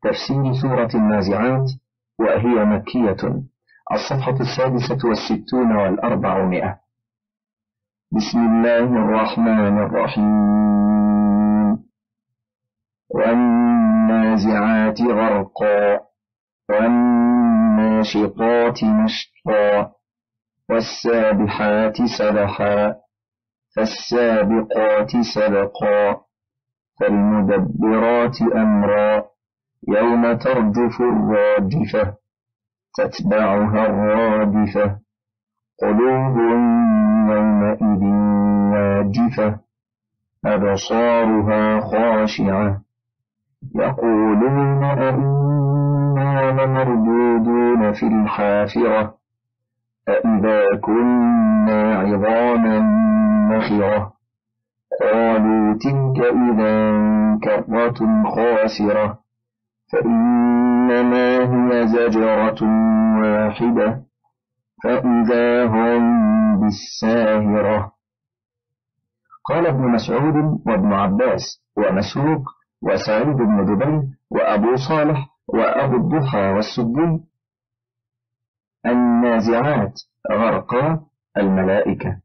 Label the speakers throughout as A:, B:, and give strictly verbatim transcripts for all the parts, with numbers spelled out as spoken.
A: تفسير سورة النازعات، وهي مكية. الصفحة السادسة والستون والأربعمائة. بسم الله الرحمن الرحيم. والنازعات غرقا والناشطات نشطا والسابحات سبحا فالسابقات سبقا فالمدبرات أمرا يوم ترجف الراجفة تتبعها الرادفة قلوب يومئذ واجفة أبصارها خاشعة يقولون أئنا لمردودون في الحافرة أئذا كنا عظاما نخرة قالوا تلك إذا كرة خاسرة فإنما هي زجرة واحدة فإذا هم بالساهرة. قال ابن مسعود وابن عباس ومسروق وسعيد بن جبير وأبو صالح وأبو الضحى والسدي: النازعات غرقا الملائكة،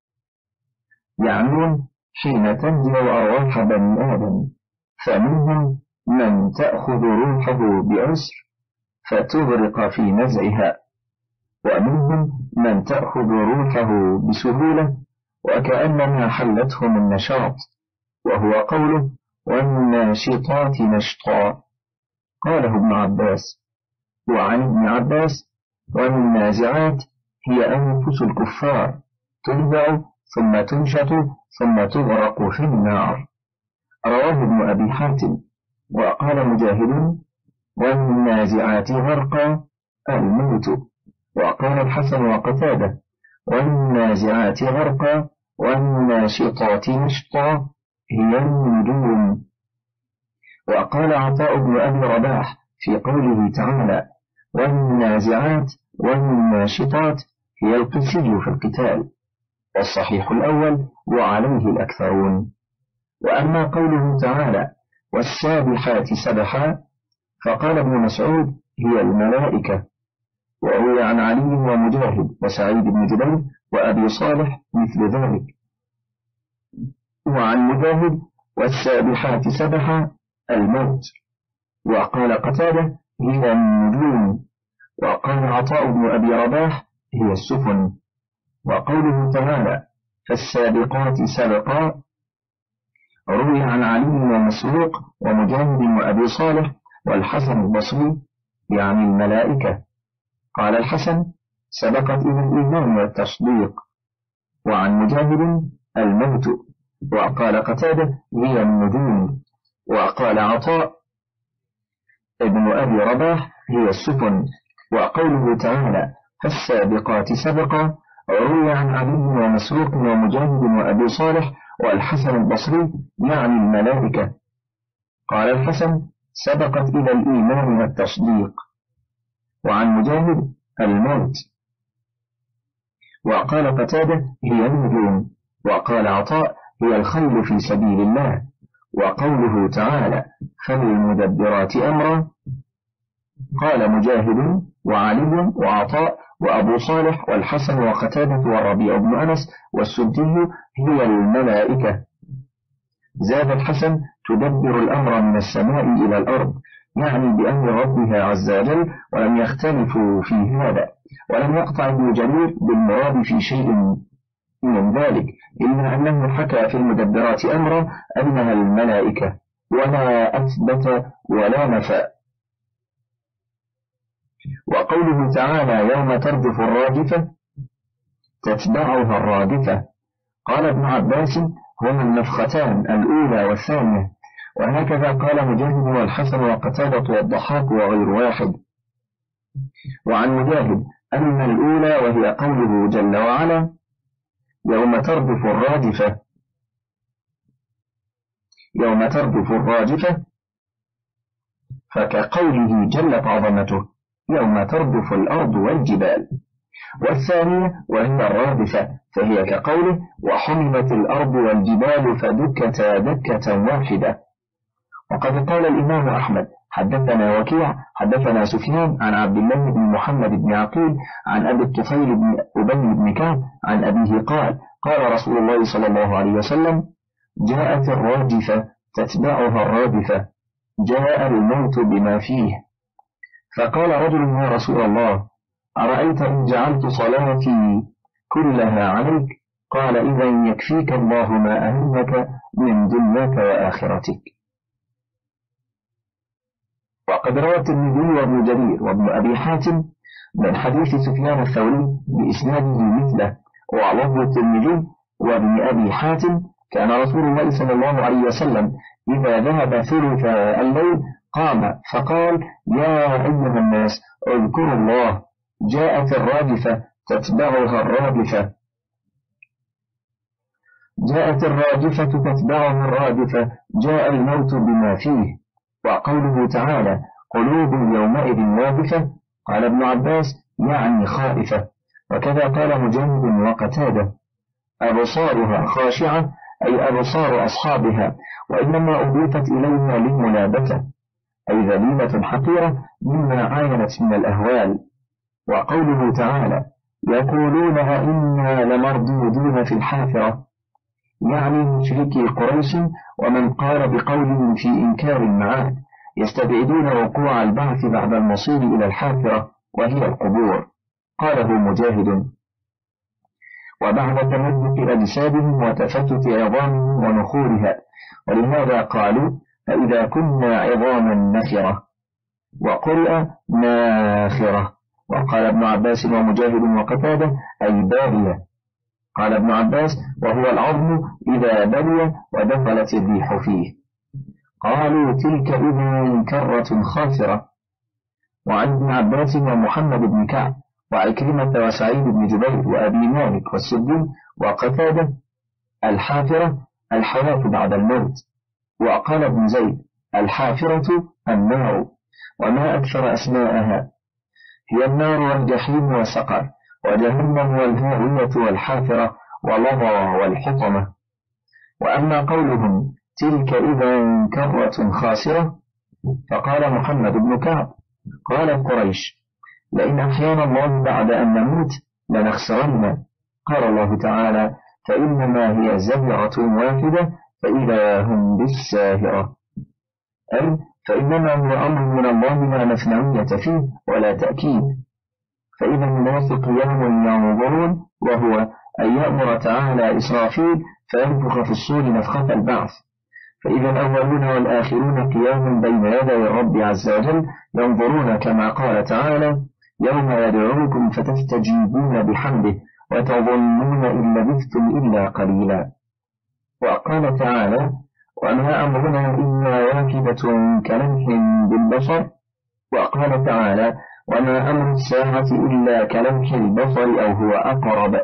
A: يعنون حين تنزع أرواح بني آدم، فمنهم من تأخذ روحه بأسر فتغرق في نزعها، ومنهم من تأخذ روحه بسهولة وكأنما حلتهم النشاط، وهو قوله والناشطات نشطا. قاله ابن عباس. وعن ابن عباس: والنازعات هي أنفس الكفار تنزع ثم تنشط ثم تغرق في النار. رواه ابن أبي حاتم. وقال مجاهد: والنازعات غرقا الموت. وقال الحسن وقتادة: والنازعات غرقا والناشطات نشطا هي النجوم. وقال عطاء بن أبي رباح في قوله تعالى: والنازعات والناشطات هي القسي في القتال، والصحيح الأول وعليه الأكثرون. وأما قوله تعالى: والسابحات سبحا، فقال ابن مسعود: هي الملائكة. وروي عن علي ومجاهد وسعيد بن جبير وأبي صالح مثل ذلك. وعن مجاهد: والسابحات سبحا الموت. وقال قتادة: هي النجوم. وقال عطاء بن أبي رباح: هي السفن. وقوله تعالى: فالسابقات سبقا، روي عن علي ومسروق ومجاهد وأبي صالح والحسن البصري يعني الملائكة. قال الحسن: سبقت إلى الإيمان والتصديق. وعن مجاهد: الموت. وقال قتادة: هي النجوم. وقال عطاء ابن أبي رباح: هي السفن. وقوله تعالى: فالسابقات سبقا، روي عن علي ومسروق ومجاهد وأبي صالح والحسن البصري يعني الملائكة. قال الحسن: سبقت إلى الإيمان والتصديق. وعن مجاهد: الموت. وقال قتادة: هي النجوم. وقال عطاء: هي الخيل في سبيل الله. وقوله تعالى: فالمدبرات أمرا، قال مجاهد وعلي وعطاء وأبو صالح والحسن وقتادة والربيع بن أنس والسدي: هي الملائكة. زاد الحسن: تدبر الأمر من السماء إلى الأرض، يعني بأمر ربها عز وجل، ولم يختلفوا في هذا. ولم يقطع ابن جرير بالمراد في شيء من ذلك، إلا أنه حكى في المدبرات أمرا أنها الملائكة، ولا أثبت ولا نفى. وقوله تعالى: يوم ترجف الراجفة تتبعها الرادفة، قال ابن عباس: هما النفختان الأولى والثانية. وهكذا قال مجاهد والحسن وقتادة والضحاك وغير واحد. وعن مجاهد أن الأولى وهي قوله جل وعلا: يوم ترجف الراجفة، يوم ترجف الراجفة، فكقوله جلت عظمته: يوم ترجف الأرض والجبال. والثانية وهي الرادفة، فهي كقوله: وحملت الأرض والجبال فدكتا دكة واحدة. وقد قال الإمام أحمد: حدثنا وكيع حدثنا سفيان عن عبد الله بن محمد بن عقيل عن أبي الطفيل بن أبي بن كعب عن أبيه قال قال رسول الله صلى الله عليه وسلم جاءت الراجفة تتبعها الرادفة جاء الموت بما فيه. فقال رجل يا رسول الله أرأيت إن جعلت صلاتي كلها عليك؟ قال إذا يكفيك الله ما أهمك من دنياك وآخرتك. وقد روى الترمذي وابن جرير وابن أبي حاتم من حديث سفيان الثوري بإسناده مثله. وعلى الترمذي وابن أبي حاتم كان رسول الله صلى الله عليه وسلم إذا ذهب ثلث الليل قام فقال يا أيها الناس اذكروا الله جاءت الراجفة تتبعها الرادفة جاءت الراجفة تتبعها الرادفة جاء الموت بما فيه. وقوله تعالى قلوب يومئذ واجفة قال ابن عباس يعني خائفة. وكذا قال مجاهد وقتادة أبصارها خاشعة أي أبصار أصحابها وإنما أضيفت إليها للملابسة أي ذليلة حقيرة مما عاينت من الأهوال. وقوله تعالى يقولون أئنا لمردودون في الحافرة يعني مشركي قريش ومن قال بقولهم في إنكار المعاد يستبعدون وقوع البعث بعد المصير إلى الحافرة وهي القبور. قاله مجاهد وبعد تمزق أجسادهم وتفتت عظامهم ونخورها ولهذا قالوا فإذا كنا عظاما نخرة وقرئ ناخرة. وقال ابن عباس ومجاهد وقتادة أي بارية. قال ابن عباس وهو العظم إذا بلي ودخلت الريح فيه. قالوا تلك إذا كرة خاسرة. وعن ابن عباس ومحمد بن كعب وعكرمة وسعيد بن جبير وأبي مالك والسدي وقتادة الحافرة الحياة بعد الموت. وقال ابن زيد الحافرة النار وما أكثر أسماءها هي النار والجحيم وسقر وجهنم والهاوية والحافرة ولظى والحطمة. وأما قولهم تلك إذا كرة خاسرة فقال محمد بن كعب قال قريش لئن أحيانا الله بعد أن نموت لنخسرن. قال الله تعالى فإنما هي زجرة واحدة فإذا هم بالساهرة أي فإنما هو أمر من الله لا نفنعية فيه ولا تأكيد. فإذا الناس قيام ينظرون وهو أن يأمر تعالى إسرافيل فينفخ في الصور نفخة البعث. فإذا الأولون والآخرون قيام بين يدي الرب عز وجل ينظرون كما قال تعالى يوم يدعوكم فتستجيبون بحمده وتظنون إن لبثتم إلا قليلا. وقال تعالى وما أمرنا إلا واحدة كلمح بالبصر. وقال تعالى وما أمر الساعة إلا كلمح البصر أو هو أقرب.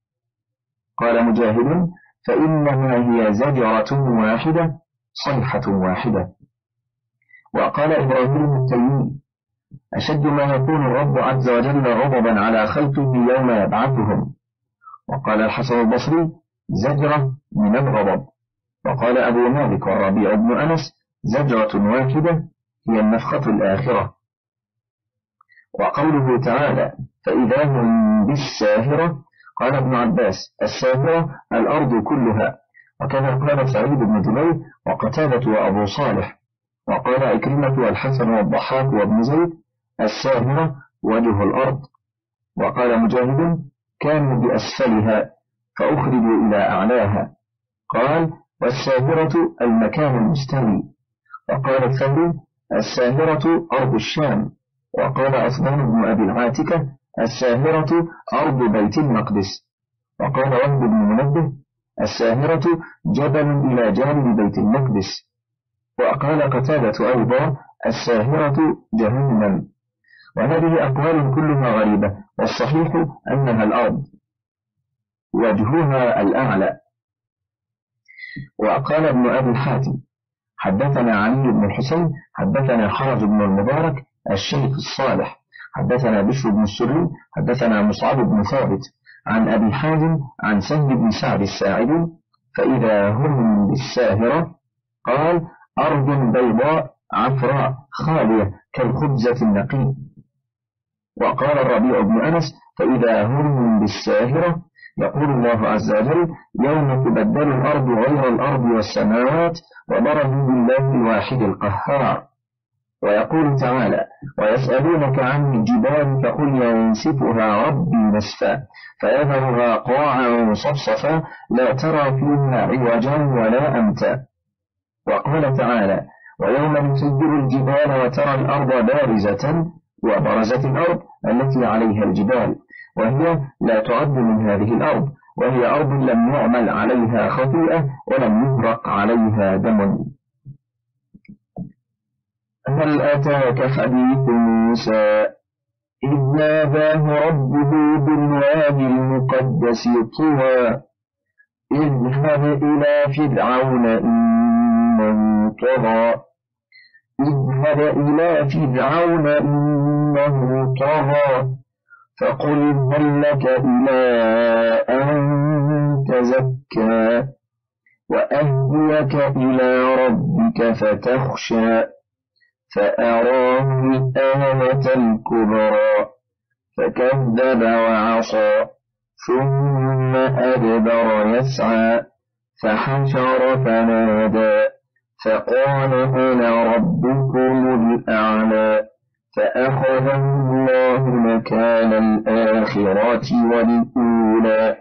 A: قال مجاهد فإنما هي زجرة واحدة صيحة واحدة. وقال إبراهيم التيمي أشد ما يكون الرب عز وجل غضبا على خلقه يوم يبعثهم. وقال الحسن البصري زجرة من الغضب. وقال أبو مالك والربيع بن أنس زجرة واحدة هي النفخة الآخرة. وقوله تعالى فإذا هم بالساهرة قال ابن عباس الساهرة الأرض كلها. وكذا قال سعيد بن جبير وقتادة وأبو صالح. وقال عكرمة والحسن والضحاك وابن زيد الساهرة وجه الأرض. وقال مجاهد كانوا بأسفلها فأخرجوا إلى أعلاها. قال والساهرة المكان المستوي. وقال الثوري الساهرة أرض الشام. وقال عثمان بن أبي العاتكة الساهرة أرض بيت المقدس. وقال وهب بن منبه الساهرة جبل إلى جانب بيت المقدس. وقال قتادة أيضا الساهرة جهنم. وهذه أقوال كلها غريبة والصحيح أنها الأرض وجهها الأعلى. وقال ابن أبي حاتم حدثنا علي بن الحسين حدثنا خرج بن المبارك الشيخ الصالح حدثنا بشر بن السري حدثنا مصعب بن ثابت عن أبي حازم عن سهل بن سعد الساعدي فإذا هم بالساهرة قال أرض بيضاء عفراء خالية كالخبزة النقي. وقال الربيع بن أنس: فإذا هم بالساهرة يقول الله عز وجل: يوم تبدل الأرض غير الأرض والسماوات وبرزوا لله الواحد القهار. ويقول تعالى: ويسألونك عن الجبال فقل ينسفها ربي نسفا فيذرها قاعا صفصفا لا ترى فيها عوجا ولا أمتا. وقال تعالى: ويوم نسير الجبال وترى الأرض بارزة وبرزت الأرض التي عليها الجبال وهي لا تعد من هذه الأرض، وهي أرض لم يعمل عليها خطيئة ولم يبرق عليها دم. هل أتاك حديث موسى إذ ناداه ربه بالوادي المقدس طوى اذهب إلى فرعون إنه طغى اذهب إلى فرعون إنه طغى فقل هل لك إلى أن تزكى وأهديك إلى ربك فتخشى فأراه الآية الكبرى فكذب وعصى ثم أدبر يسعى فحشر فنادى فقال أنا ربكم الأعلى فأخذه الله مكان الآخرة والأولى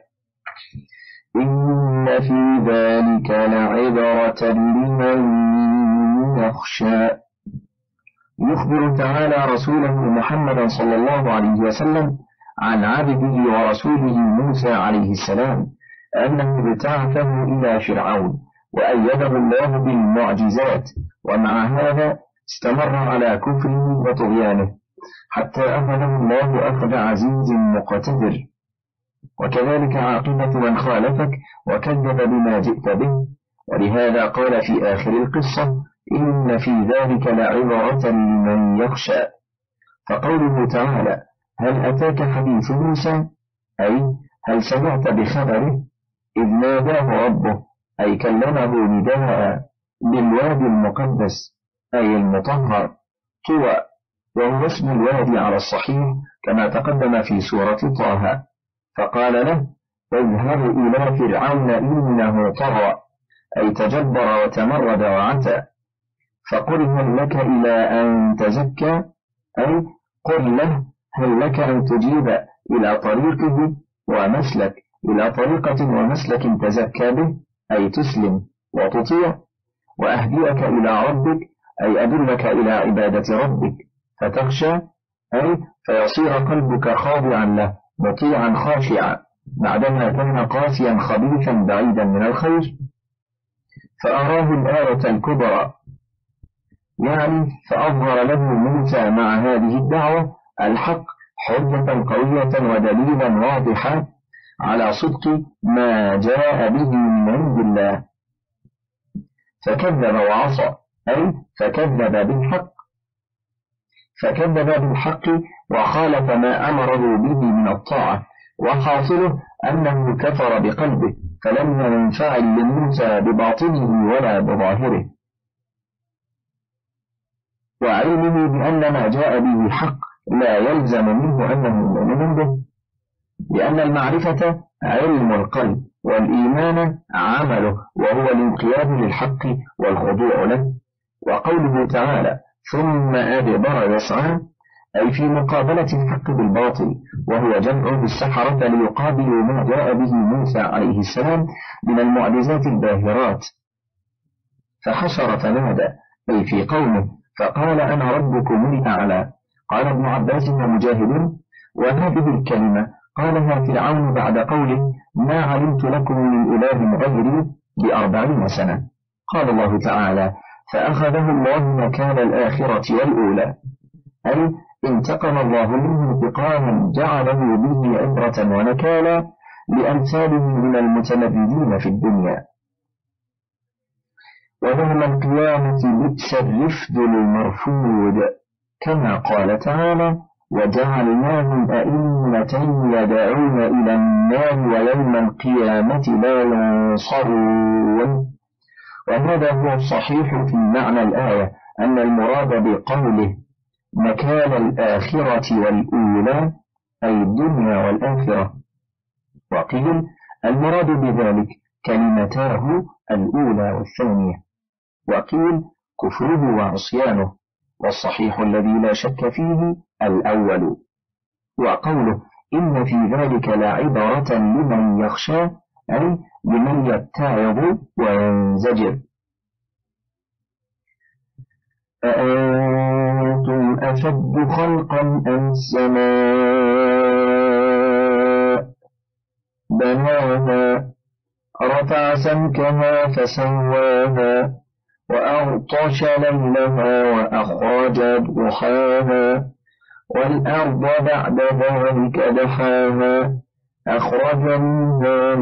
A: إن في ذلك لعبرة لمن يخشى. يخبر تعالى رسوله محمدا صلى الله عليه وسلم عن عبده ورسوله موسى عليه السلام أنه ابتعثه إلى فرعون وأيده الله بالمعجزات، ومع هذا استمر على كفره وطغيانه حتى أخذه الله أخذ عزيز مقتدر. وكذلك عاقبة من خالفك وكذب بما جئت به. ولهذا قال في آخر القصة: إن في ذلك لعبرة لمن يخشى. فقوله تعالى: هل أتاك حديث موسى، أي هل سمعت بخبره إذ ناداه ربه، أي كلمه نداء بالوادي المقدس أي المطهر طوى، وهو اسم الوادي على الصحيح كما تقدم في سورة طه. فقال له: اذهب إلى فرعون إنه طغى، أي تجبر وتمرد وعتى. فقل هل لك إلى أن تزكى، أي قل له هل لك أن تجيب إلى طريقه ومسلك إلى طريقة ومسلك تزكى به، أي تسلم وتطيع. وأهديك إلى ربك، أي أدلك إلى عبادة ربك فتخشى، أي فيصير قلبك خاضعا له مطيعا خاشعا بعدما كان قاسيا خبيثا بعيدا من الخير. فأراه الآية الكبرى، يعني فأظهر له موسى مع هذه الدعوة الحق حجة قوية ودليلا واضحا على صدق ما جاء به من عند الله. فكذب وعصى، أي فكذب بالحق فكذب بالحق وخالف ما أمره به من الطاعة، وحاصله أنه كفر بقلبه فلم ينفعل لموسى بباطنه ولا بظاهره. وعلمه بأن ما جاء به حق لا يلزم منه أنه مؤمن به، لأن المعرفة علم القلب والإيمان عمله، وهو الانقياد للحق والخضوع له. وقوله تعالى: ثم أدبر يسعى، أي في مقابلة الحق بالباطل، وهو جمع بالسحرة ليقابلوا ما جاء به موسى عليه السلام من المعجزات الباهرات. فحشر فنادى، أي في قومه، فقال أنا ربكم الأعلى. قال ابن عباس ومجاهد: وهذه الكلمة قالها فرعون بعد قوله: ما علمت لكم من إله غيري بأربعين سنة. قال الله تعالى: فأخذه الله مكان الآخرة والأولى، أي انتقم الله منه انتقاما جعله به عبرة ونكالا لأمثاله من المتمردين في الدنيا. ويوم القيامة بئس الرفد المرفود، كما قال تعالى: وجعلناهم أئمة يدعون إلى النار ويوم القيامة لا ينصرون. وهذا هو الصحيح في معنى الآية، أن المراد بقوله مكان الآخرة والأولى أي الدنيا والآخرة، وقيل المراد بذلك كلمتاه الأولى والثانية، وقيل كفره وعصيانه، والصحيح الذي لا شك فيه الأول. وقوله إن في ذلك لعبرة لمن يخشى أي لمن يتعظ وينزجر. أأنتم أشد خلقا أم السماء بناها رفع سمكها فسواها وأغطش ليلها وأخرج ضحاها والأرض بعد ذلك دحاها أخرج منها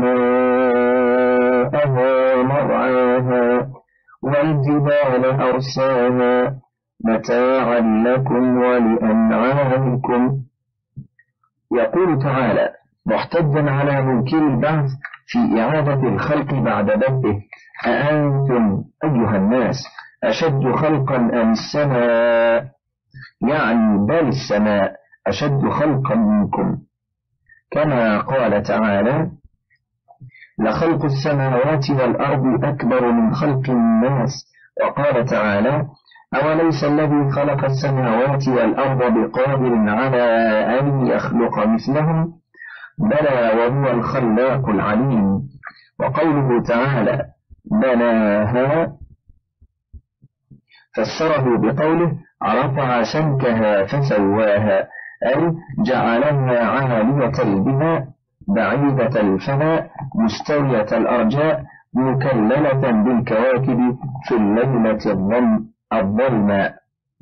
A: ماءها ومرعاها والجبال أرساها متاعا لكم ولأنعامكم. يقول تعالى محتجا على منكر البعث في إعادة الخلق بعد بدءه: أأنتم أيها الناس أشد خلقا أم السماء، يعني بل السماء أشد خلقا منكم، كما قال تعالى: لخلق السماوات والأرض أكبر من خلق الناس. وقال تعالى: أوليس الذي خلق السماوات والأرض بقادر على أن يخلق مثلهم، بلى وهو الخلاق العليم. وقوله تعالى بناها فسره بقوله رفع سمكها فسواها، أي جعلها عالية البناء بعيدة الفناء مستوية الأرجاء مكللة بالكواكب في الليلة الظلماء.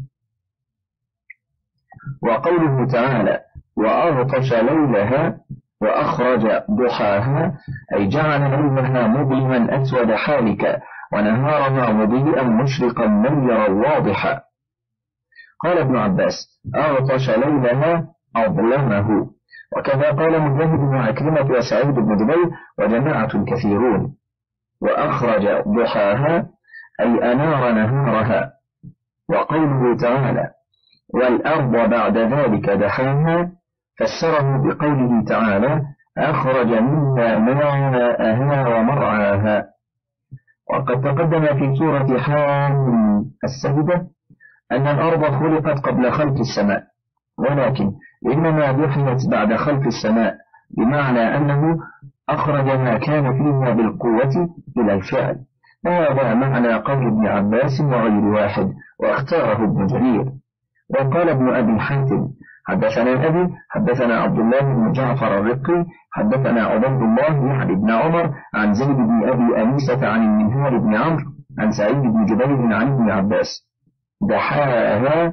A: وقوله تعالى وأغطش ليلها وأخرج ضحاها، أي جعل ليلها مظلما أسود حالكا ونهارها مضيئا مشرقا منيرا واضحا. قال ابن عباس أغطش ليلها أظلمه، وكذا قال مجاهد وعكرمة وسعيد بن جبير وجماعة كثيرون. وأخرج ضحاها أي أنار نهارها. وقوله تعالى والأرض بعد ذلك دحاها فسره بقوله تعالى أخرج منها ماءها ومرعاها. وقد تقدم في سورة حاميم السجدة أن الأرض خلقت قبل خلق السماء، ولكن إنما دحيت بعد خلق السماء، بمعنى أنه أخرج ما كان فيها بالقوة إلى الفعل. هذا معنى قول ابن عباس وغير واحد، واختاره ابن جرير. وقال ابن أبي حاتم حدثنا أبي حدثنا عبد الله بن جعفر الرقي حدثنا عبد الله يعني بن عمر عن زيد بن أبي أنيسة عن المنهار بن عمرو عن سعيد بن جبير عن ابن عباس دحاها.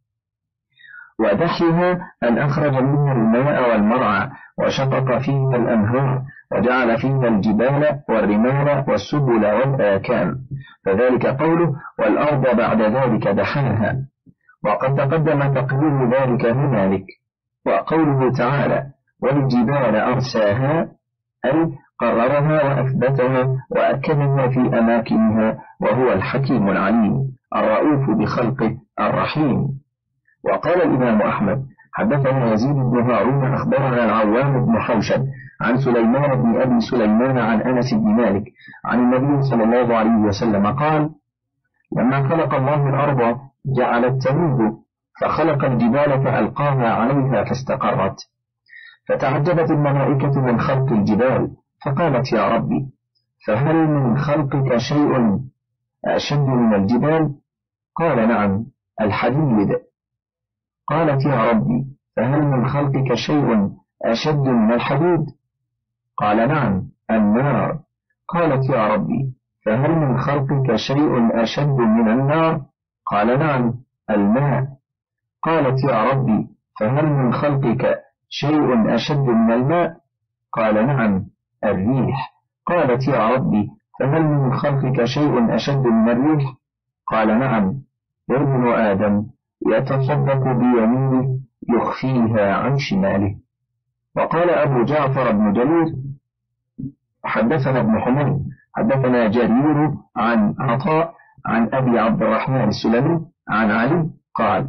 A: ودحيها أن أخرج منها الماء والمرعى وشقق فيها الأنهار وجعل فيها الجبال والرمال والسبل والآكام، فذلك قوله والأرض بعد ذلك دحاها. وقد تقدم تقرير ذلك هنالك. وقوله تعالى والجبال أرساها أي قررها وأثبتها وأكدها في أماكنها، وهو الحكيم العليم الرؤوف بخلقه الرحيم. وقال الإمام أحمد حدثنا يزيد بن هارون أخبرنا العوام بن حوشب عن سليمان بن أبي سليمان عن أنس بن مالك عن النبي صلى الله عليه وسلم قال لما خلق الله الأرض جعلت تميد، فخلق الجبال فألقاها عليها فاستقرت، فتعجبت الملائكة من خلق الجبال فقالت يا ربي فهل من خلقك شيء أشد من الجبال؟ قال نعم الحديد. قالت يا ربي فهل من خلقك شيء أشد من الحديد؟ قال نعم النار. قالت يا ربي فهل من خلقك شيء أشد من النار؟ قال نعم الماء. قالت يا ربي فهل من خلقك شيء أشد من الماء؟ قال نعم الريح. قالت يا ربي فهل من خلقك شيء أشد من الريح؟ قال نعم ابن آدم يتصدق بيمينه يخفيها عن شماله. وقال أبو جعفر بن جرير حدثنا ابن حميد حدثنا جرير عن عطاء عن أبي عبد الرحمن السلمي عن علي قال: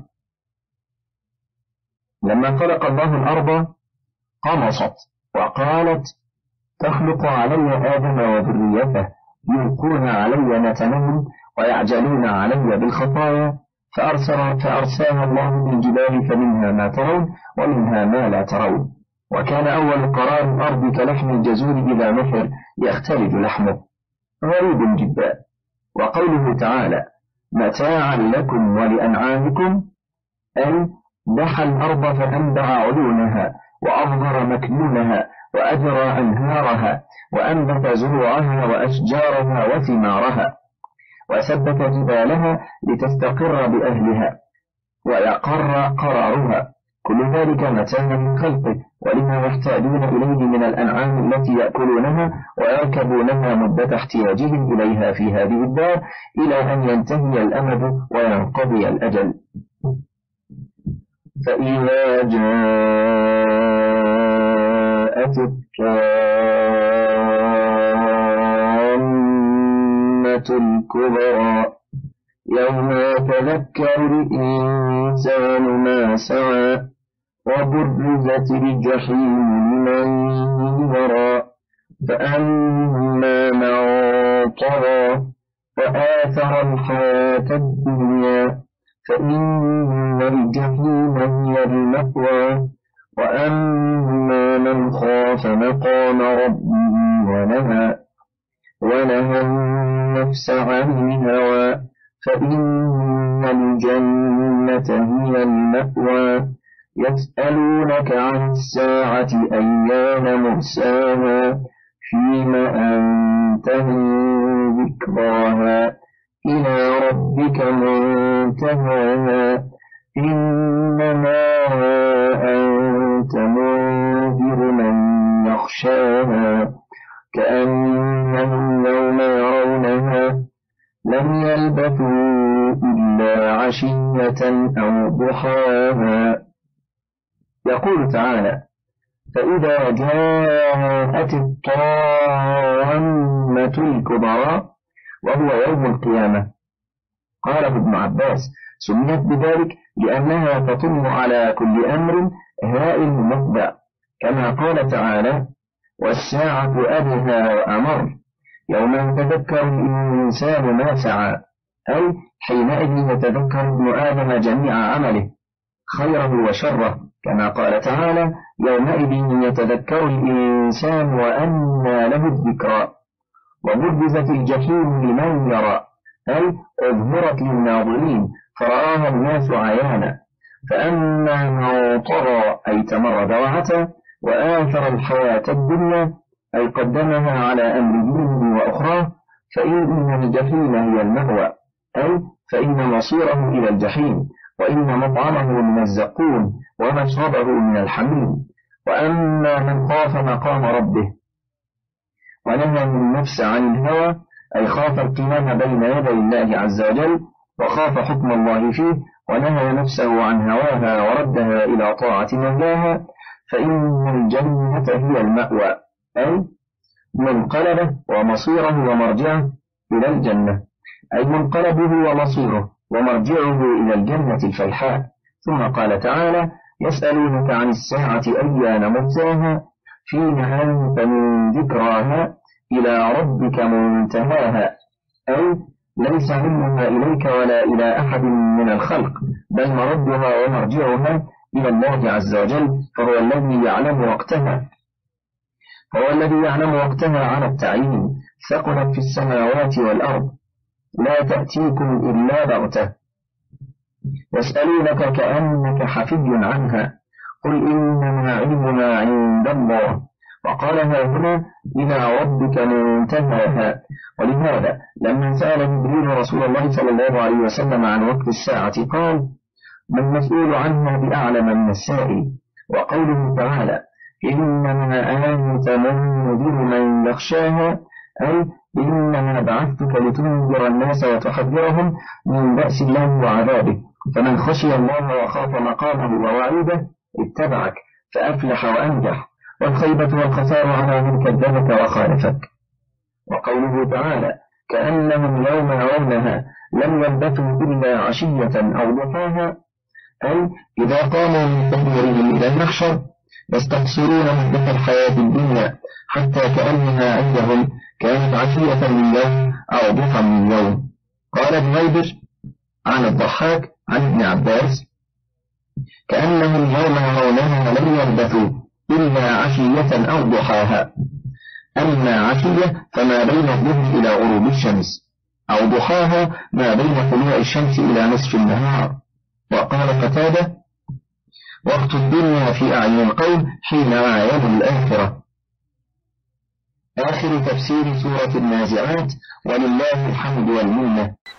A: لما خلق الله الأرض قمصت وقالت: تخلق علي آدم وذريته يلقون علي نتنهم ويعجلون علي بالخطايا، فأرسل فأرساها الله بالجبال فمنها ما ترون ومنها ما لا ترون. وكان أول قرار الأرض كلحم الجزور إذا نحر يختلج لحمه، غريب جدا. وقوله تعالى: متاعا لكم ولأنعامكم، أي دحى الأرض فأنبع عيونها وأظهر مكنونها وأجرى أنهارها وأنبت زروعها وأشجارها وثمارها، وثبت جبالها لتستقر بأهلها ويقر قرارها. كل ذلك متاعا من خلقه ولما يحتاجون إليه من الأنعام التي يأكلونها ويركبونها مدة احتياجهم إليها في هذه الدار إلى أن ينتهي الأمد وينقضي الأجل. فإذا جاءت الطامة الكبرى يوم يتذكر الإنسان ما سعى وبرزت الجحيم لمن يرى فأما من طغى وآثر الحياة الدنيا فإن الجحيم هي المأوى وأما من خاف مقام ربه ونهى ونهى النفس عن الهوى فإن الجنة هي المأوى. يسألونك عن الساعة أيان مرساها فيما أنت من ذكراها إلى ربك منتهاها إنما أنت منذر من يخشاها كأنهم يوم يرونها لم يلبثوا إلا عشية أو ضحاها. يقول تعالى: فإذا جاءت الطامة الكبرى وهو يوم القيامة. قاله ابن عباس: سميت بذلك لأنها تطم على كل أمر هائل مفزع، كما قال تعالى: والساعة أدهى وأمر يوم يتذكر الإنسان ما سعى، أي حينئذ يتذكر ابن آدم جميع عمله خيره وشره، كما قال تعالى: يومئذ يتذكر الإنسان وأنى له الذكرى. وبرزت الجحيم لمن يرى، أي أظهرت للناظرين فرآها الناس عيانا. فأما من طغى أي تمرد وعتى وآثر الحياة الدنيا أي قدمها على أمر دينه وأخراه فإن الجحيم هي المأوى، أي فإن مصيره إلى الجحيم، وإن مطعمه من الزقوم ومشربه من الحميم. وأما من خاف مقام ربه ونهى النفس عن الهوى أي خاف القيام بين يدي الله عز وجل وخاف حكم الله فيه ونهى نفسه عن هواها وردها إلى طاعة مولاها فإن الجنة هي المأوى، أي منقلبه ومصيره ومرجعه إلى الجنة، أي منقلبه ومصيره ومرجعه إلى الجنة الفيحاء. ثم قال تعالى: يسألونك عن الساعة أيان مرساها فيما أنت من ذكراها إلى ربك منتهاها، أي ليس علمها إليك ولا إلى أحد من الخلق، بل مردها ومرجعها إلى الله عز وجل، فهو الذي يعلم وقتها هو الذي يعلم وقتها على التعيين، ثقلت في السماوات والأرض لا تأتيكم إلا بغتة. يسألونك كأنك حفي عنها قل إنما علمها عند الله. وقالها هنا إلى ربك منتهاها. ولهذا لما سأل جبريل رسول الله صلى الله عليه وسلم عن وقت الساعة قال: ما المسؤول عنها بأعلم من السائل. وقوله تعالى: إنما أنت منذر من يخشاها، أي إنما بعثتك لتنذر الناس وتحذرهم من بأس الله وعذابه، فمن خشي الله وخاف مقامه ووعيده اتبعك فأفلح وأنجح، والخيبة والخسار على من كذبك وخالفك. وقوله تعالى: كأنهم يوم يرونها لم يلبثوا إلا عشية أو ضحاها، أي إذا قاموا من تدبيرهم إلى المحشر يستقصرون مدة الحياة الدنيا حتى كأنها عندهم كانت عشية من يوم أو ضحى من يوم. قال ابن جرير عن الضحاك عن ابن عباس: كأنهم يوم يرونها لم يلبثوا إلا عشية أو ضحاها. أما عشية فما بين الظهر إلى غروب الشمس، أو ضحاها ما بين طلوع الشمس إلى نصف النهار. وقال قتادة: وقت الدنيا في أعين القوم حين عاينوا الآخرة. آخر تفسير سورة النازعات، ولله الحمد والمنة.